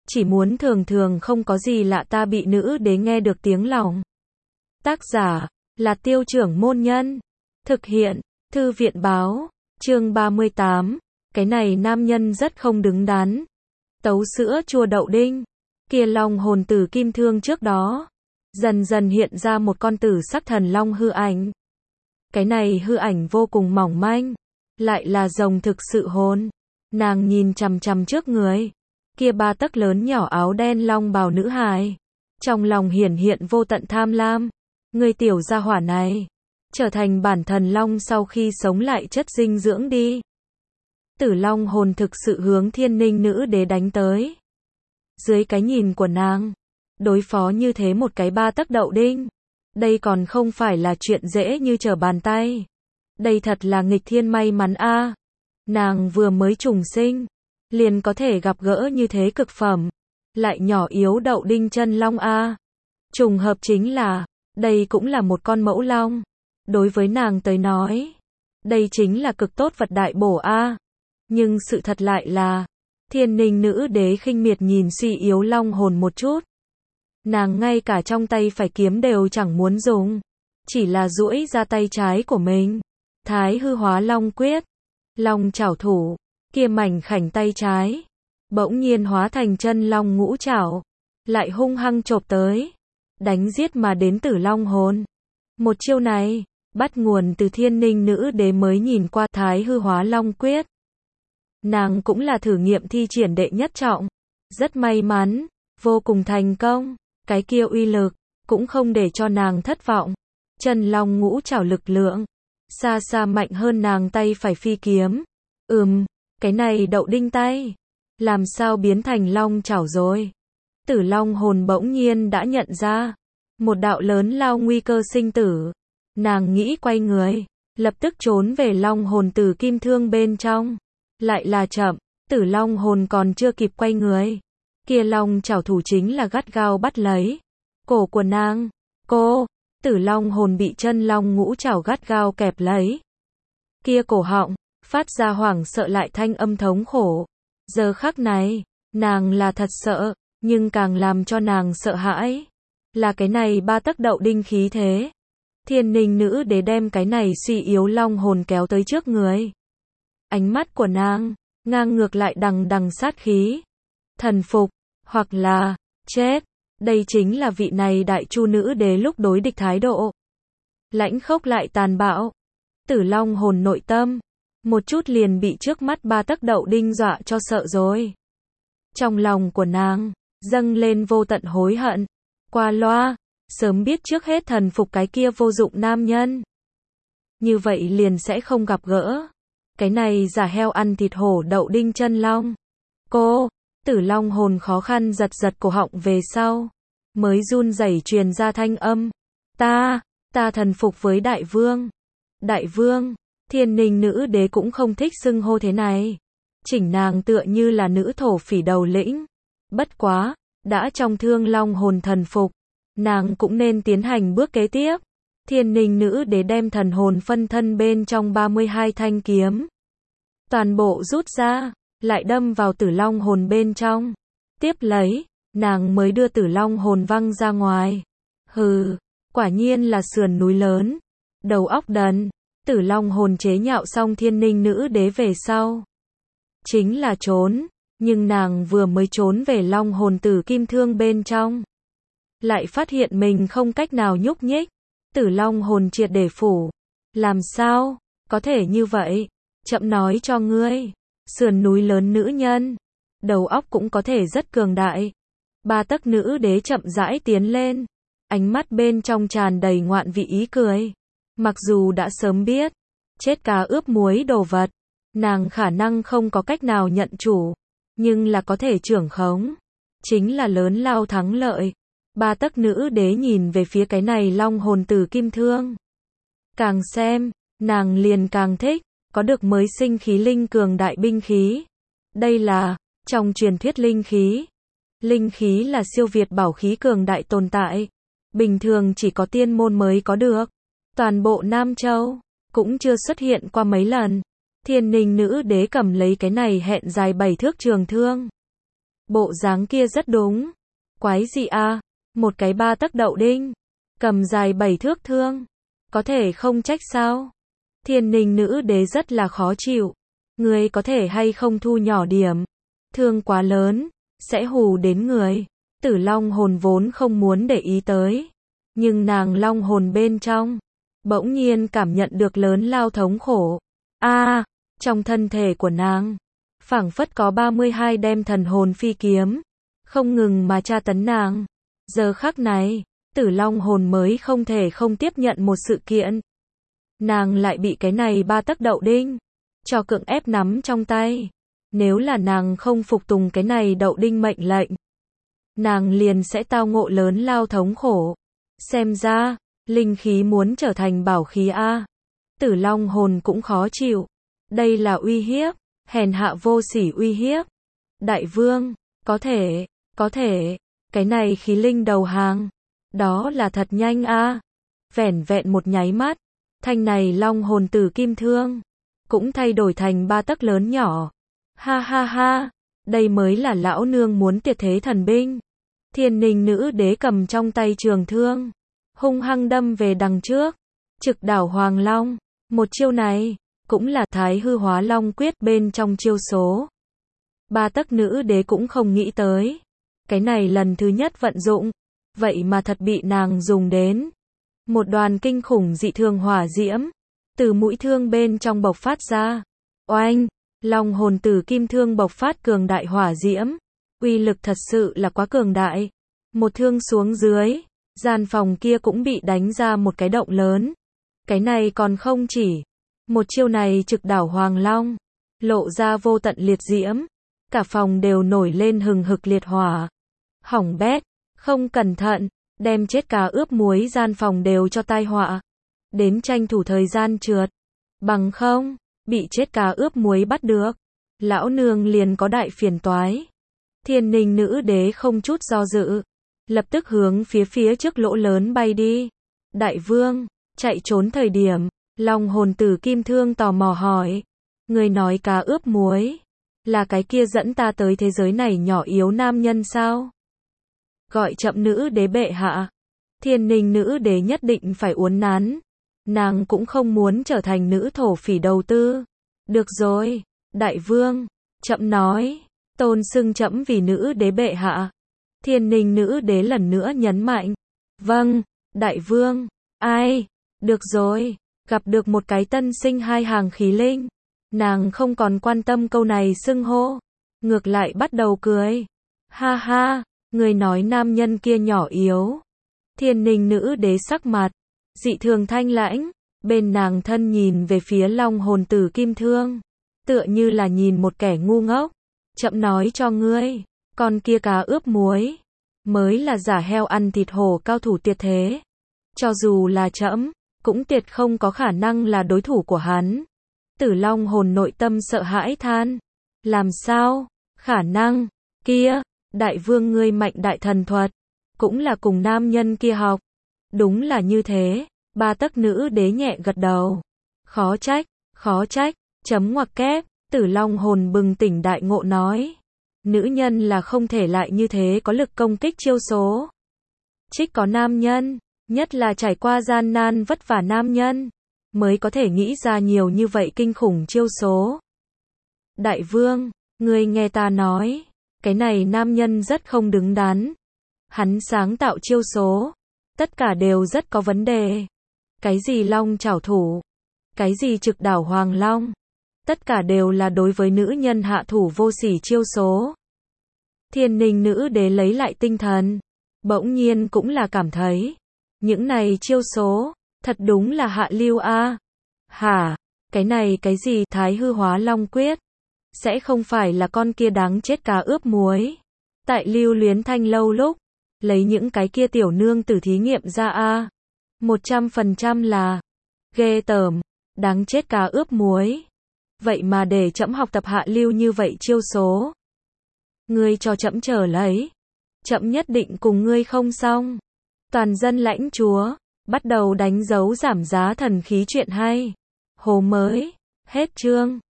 chỉ muốn thường thường không có gì lạ ta bị nữ đế nghe được tiếng lòng. Tác giả là Tiêu Trưởng Môn Nhân. Thực hiện Thư viện Báo. Chương 38. Cái này nam nhân rất không đứng đắn. Tấu sữa chua đậu đinh. Kia long hồn tử kim thương trước đó, dần dần hiện ra một con tử sắc thần long hư ảnh. Cái này hư ảnh vô cùng mỏng manh, lại là rồng thực sự hồn. Nàng nhìn chằm chằm trước người, kia 3 tấc lớn nhỏ áo đen long bào nữ hài, trong lòng hiển hiện vô tận tham lam. Người tiểu gia hỏa này, trở thành bản thần long sau khi sống lại chất dinh dưỡng đi. Tử long hồn thực sự hướng Thiên Ninh nữ đế đánh tới. Dưới cái nhìn của nàng, đối phó như thế một cái 3 tấc đậu đinh, đây còn không phải là chuyện dễ như trở bàn tay. Đây thật là nghịch thiên may mắn a. Nàng vừa mới trùng sinh, liền có thể gặp gỡ như thế cực phẩm, lại nhỏ yếu đậu đinh chân long a. Trùng hợp chính là, đây cũng là một con mẫu long. Đối với nàng tới nói, đây chính là cực tốt vật đại bổ a. Nhưng sự thật lại là, Thiên Ninh nữ đế khinh miệt nhìn suy yếu long hồn một chút. Nàng ngay cả trong tay phải kiếm đều chẳng muốn dùng, chỉ là duỗi ra tay trái của mình. Thái hư hóa long quyết, long chảo thủ, kia mảnh khảnh tay trái, bỗng nhiên hóa thành chân long ngũ chảo, lại hung hăng chộp tới, đánh giết mà đến tử long hồn. Một chiêu này, bắt nguồn từ Thiên Ninh nữ đế mới nhìn qua thái hư hóa long quyết. Nàng cũng là thử nghiệm thi triển đệ nhất trọng, rất may mắn, vô cùng thành công, cái kia uy lực, cũng không để cho nàng thất vọng. Chân long ngũ chảo lực lượng, xa xa mạnh hơn nàng tay phải phi kiếm. Cái này đậu đinh tay, làm sao biến thành long chảo rồi? Tử long hồn bỗng nhiên đã nhận ra, một đạo lớn lao nguy cơ sinh tử. Nàng nghĩ quay người, lập tức trốn về long hồn tử kim thương bên trong. Lại là chậm, tử long hồn còn chưa kịp quay người. Kia long chảo thủ chính là gắt gao bắt lấy cổ của nàng. Tử long hồn bị chân long ngũ chảo gắt gao kẹp lấy. Kia cổ họng, phát ra hoảng sợ lại thanh âm thống khổ. Giờ khắc này, nàng là thật sợ, nhưng càng làm cho nàng sợ hãi là cái này 3 tấc đậu đinh khí thế. Thiên Ninh nữ đế đem cái này suy yếu long hồn kéo tới trước người. Ánh mắt của nàng, ngang ngược lại đằng đằng sát khí. Thần phục, hoặc là, chết. Đây chính là vị này đại chu nữ đế lúc đối địch thái độ. Lãnh khốc lại tàn bạo. Tử long hồn nội tâm, một chút liền bị trước mắt 3 tấc đậu đinh dọa cho sợ rồi. Trong lòng của nàng, dâng lên vô tận hối hận. Qua loa, sớm biết trước hết thần phục cái kia vô dụng nam nhân. Như vậy liền sẽ không gặp gỡ. Cái này giả heo ăn thịt hổ đậu đinh chân long. Tử long hồn khó khăn giật giật cổ họng về sau, mới run rẩy truyền ra thanh âm. Ta thần phục với đại vương. Đại vương, Thiên Ninh nữ đế cũng không thích xưng hô thế này. Chỉnh nàng tựa như là nữ thổ phỉ đầu lĩnh. Bất quá, đã trong thương long hồn thần phục, nàng cũng nên tiến hành bước kế tiếp. Thiên Ninh nữ đế đem thần hồn phân thân bên trong 32 thanh kiếm toàn bộ rút ra, lại đâm vào tử long hồn bên trong. Tiếp lấy, nàng mới đưa tử long hồn văng ra ngoài. Quả nhiên là sườn núi lớn, đầu óc đần. Tử long hồn chế nhạo xong Thiên Ninh nữ đế về sau, chính là trốn, nhưng nàng vừa mới trốn về long hồn tử kim thương bên trong, lại phát hiện mình không cách nào nhúc nhích. Tử long hồn triệt để phủ. Làm sao có thể như vậy? Chậm nói cho ngươi, sườn núi lớn nữ nhân, đầu óc cũng có thể rất cường đại. 3 tấc nữ đế chậm rãi tiến lên, ánh mắt bên trong tràn đầy ngoạn vị ý cười. Mặc dù đã sớm biết, chết cá ướp muối đồ vật, nàng khả năng không có cách nào nhận chủ, nhưng là có thể trưởng khống, chính là lớn lao thắng lợi. 3 tấc nữ đế nhìn về phía cái này long hồn tử kim thương. Càng xem, nàng liền càng thích, có được mới sinh khí linh cường đại binh khí. Đây là, trong truyền thuyết linh khí. Linh khí là siêu việt bảo khí cường đại tồn tại. Bình thường chỉ có tiên môn mới có được. Toàn bộ Nam Châu, cũng chưa xuất hiện qua mấy lần. Thiên Ninh nữ đế cầm lấy cái này hẹn dài 7 thước trường thương. Bộ dáng kia rất đúng. Quái gì a? Một cái 3 tấc đậu đinh, cầm dài 7 thước thương, có thể không trách sao? Thiên Ninh nữ đế rất là khó chịu. Ngươi có thể hay không thu nhỏ điểm? Thương quá lớn, sẽ hù đến người. Tử long hồn vốn không muốn để ý tới, nhưng nàng long hồn bên trong bỗng nhiên cảm nhận được lớn lao thống khổ. Trong thân thể của nàng, phảng phất có 32 đem thần hồn phi kiếm, không ngừng mà tra tấn nàng. Giờ khắc này, Tử long hồn mới không thể không tiếp nhận một sự kiện. Nàng lại bị cái này 3 tấc đậu đinh cho cưỡng ép nắm trong tay. Nếu là nàng không phục tùng cái này đậu đinh mệnh lệnh, nàng liền sẽ tao ngộ lớn lao thống khổ. Xem ra, linh khí muốn trở thành bảo khí a. Tử long hồn cũng khó chịu. Đây là uy hiếp, hèn hạ vô sỉ uy hiếp. Đại vương, có thể, cái này khí linh đầu hàng. Đó là thật nhanh a. Vẻn vẹn một nháy mắt, thanh này long hồn tử kim thương cũng thay đổi thành 3 tấc lớn nhỏ. Ha ha ha, đây mới là lão nương muốn tuyệt thế thần binh. Thiên Ninh nữ đế cầm trong tay trường thương, hung hăng đâm về đằng trước. Trực đảo Hoàng Long, một chiêu này cũng là Thái Hư Hóa Long quyết bên trong chiêu số. 3 tấc nữ đế cũng không nghĩ tới, cái này lần thứ nhất vận dụng, vậy mà thật bị nàng dùng đến. Một đoàn kinh khủng dị thường hỏa diễm từ mũi thương bên trong bộc phát ra. Oanh, long hồn tử kim thương bộc phát cường đại hỏa diễm, uy lực thật sự là quá cường đại. Một thương xuống dưới, gian phòng kia cũng bị đánh ra một cái động lớn. Cái này còn không chỉ, một chiêu này trực đảo Hoàng Long, lộ ra vô tận liệt diễm, cả phòng đều nổi lên hừng hực liệt hỏa. Hỏng bét, không cẩn thận, đem chết cá ướp muối gian phòng đều cho tai họa. Đến tranh thủ thời gian trượt, bằng không, bị chết cá ướp muối bắt được, lão nương liền có đại phiền toái. Thiên Ninh nữ đế không chút do dự, lập tức hướng phía trước lỗ lớn bay đi. Đại vương, chạy trốn thời điểm, long hồn tử kim thương tò mò hỏi, người nói cá ướp muối, là cái kia dẫn ta tới thế giới này nhỏ yếu nam nhân sao? Gọi chậm nữ đế bệ hạ. Thiên Ninh nữ đế nhất định phải uốn nắn. Nàng cũng không muốn trở thành nữ thổ phỉ đầu tư. Được rồi, đại vương, chậm nói, tôn xưng chậm vì nữ đế bệ hạ. Thiên Ninh nữ đế lần nữa nhấn mạnh. Vâng, đại vương. Ai? Được rồi, gặp được một cái tân sinh 2 hàng khí linh. Nàng không còn quan tâm câu này xưng hô, ngược lại bắt đầu cười. Ha ha, người nói nam nhân kia nhỏ yếu. Thiên Ninh nữ đế sắc mặt dị thường thanh lãnh, bên nàng thân nhìn về phía long hồn tử kim thương, tựa như là nhìn một kẻ ngu ngốc. Chậm nói cho ngươi, con kia cá ướp muối mới là giả heo ăn thịt hổ cao thủ tuyệt thế. Cho dù là trẫm, cũng tuyệt không có khả năng là đối thủ của hắn. Tử long hồn nội tâm sợ hãi than. Làm sao? Khả năng kia, đại vương ngươi mạnh đại thần thuật, cũng là cùng nam nhân kia học. Đúng là như thế. 3 tấc nữ đế nhẹ gật đầu. Khó trách, chấm ngoặc kép. Tử long hồn bừng tỉnh đại ngộ nói. Nữ nhân là không thể lại như thế có lực công kích chiêu số. Trích có nam nhân, nhất là trải qua gian nan vất vả nam nhân, mới có thể nghĩ ra nhiều như vậy kinh khủng chiêu số. Đại vương, ngươi nghe ta nói, cái này nam nhân rất không đứng đắn. Hắn sáng tạo chiêu số, tất cả đều rất có vấn đề. Cái gì long trảo thủ, cái gì trực đảo Hoàng Long, tất cả đều là đối với nữ nhân hạ thủ vô sỉ chiêu số. Thiên Ninh nữ đế lấy lại tinh thần, bỗng nhiên cũng là cảm thấy, những này chiêu số, thật đúng là hạ lưu a. Hả, cái này cái gì Thái Hư Hóa Long quyết, sẽ không phải là con kia đáng chết cá ướp muối. Tại Lưu Luyến Thanh lâu lúc, lấy những cái kia tiểu nương tử thí nghiệm ra a. 100% là ghê tởm, đáng chết cá ướp muối. Vậy mà để trẫm học tập hạ lưu như vậy chiêu số. Ngươi cho trẫm trở lấy, trẫm nhất định cùng ngươi không xong. Toàn dân lãnh chúa, bắt đầu đánh dấu giảm giá thần khí chuyện hay. Hồ mới, hết chương.